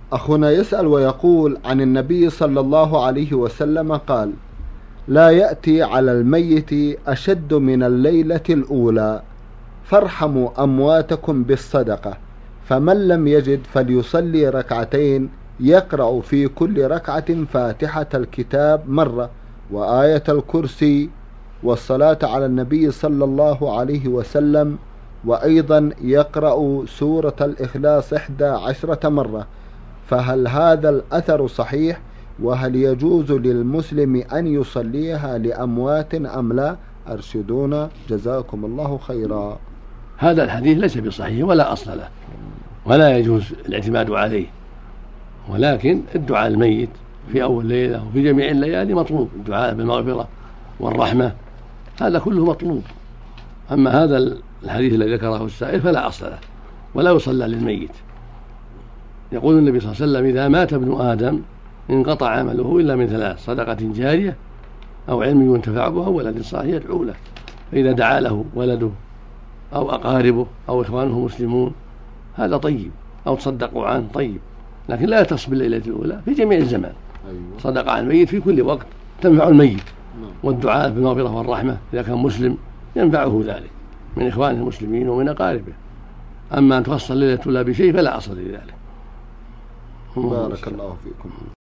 أخونا يسأل ويقول عن النبي صلى الله عليه وسلم قال: لا يأتي على الميت أشد من الليلة الأولى، فارحموا أمواتكم بالصدقة، فمن لم يجد فليصلي ركعتين يقرأ في كل ركعة فاتحة الكتاب مرة وآية الكرسي والصلاة على النبي صلى الله عليه وسلم، وأيضا يقرأ سورة الإخلاص 11 مرة. فهل هذا الأثر صحيح؟ وهل يجوز للمسلم أن يصليها لأموات أم لا؟ أرشدونا جزاكم الله خيرا. هذا الحديث ليس بصحيح ولا أصل له، ولا يجوز الاعتماد عليه، ولكن الدعاء الميت في أول ليلة وفي جميع الليالي مطلوب، الدعاء بالمغفرة والرحمة هذا كله مطلوب. أما هذا الحديث الذي ذكره السائل فلا أصل له ولا يصلى للميت. يقول النبي صلى الله عليه وسلم: إذا مات ابن آدم انقطع عمله إلا من 3: صدقة جارية أو علم ينتفع به أو ولد صالح يدعو له. فإذا دعا له ولده أو أقاربه أو إخوانه مسلمون هذا طيب، أو تصدقوا عنه طيب، لكن لا تصب الليلة الأولى في جميع الزمان. صدقة عن الميت في كل وقت تنفع الميت، والدعاء بالمغفرة والرحمة إذا كان مسلم ينفعه ذلك من إخوانه المسلمين ومن أقاربه. أما أن تخص الليلة الأولى بشيء فلا أصل لذلك. بارك الله فيكم.